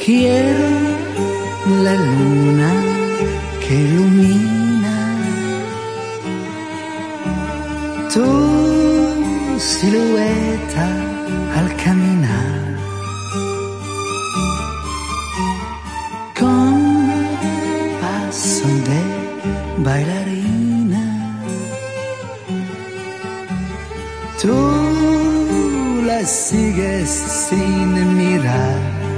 Quiero la luna que ilumina tu silueta al caminar, con paso de bailarina. Tú la sigues sin mirar.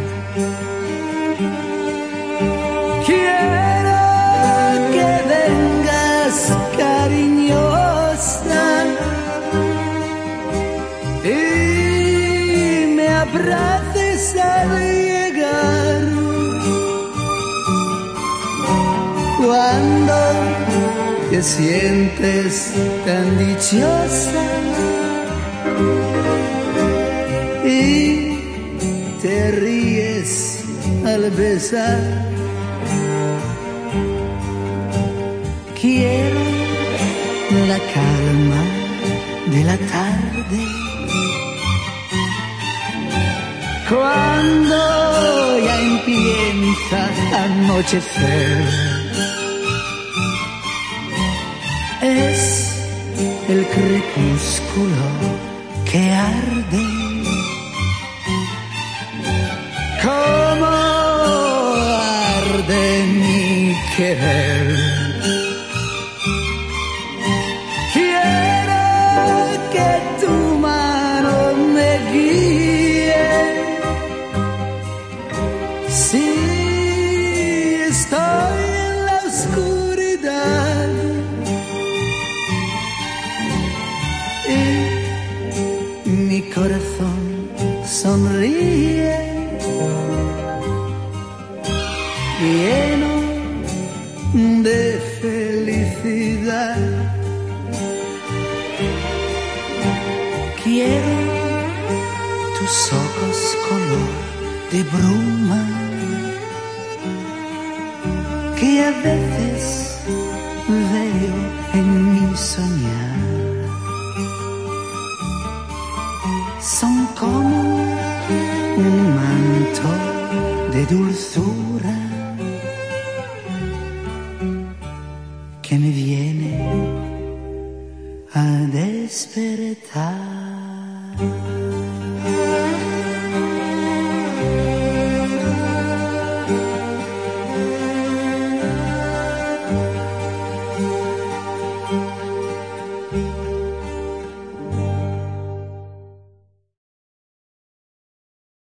Quiero que vengas cariñosa y me abraces al llegar. Cuando te sientes tan dichosa y te ríes al besar. Quiero la calma de la tarde, cuando ya empieza a anochecer. Es el crepúsculo que arde, como arde mi querer. Quiero que tu mano me guíe, si estoy en la oscuridad, y mi corazón sonríe, lleno de felicidad. Quiero tus ojos color de bruma, que a veces veo en mi soñar. Son como un manto de dulzura que me viene a despertar.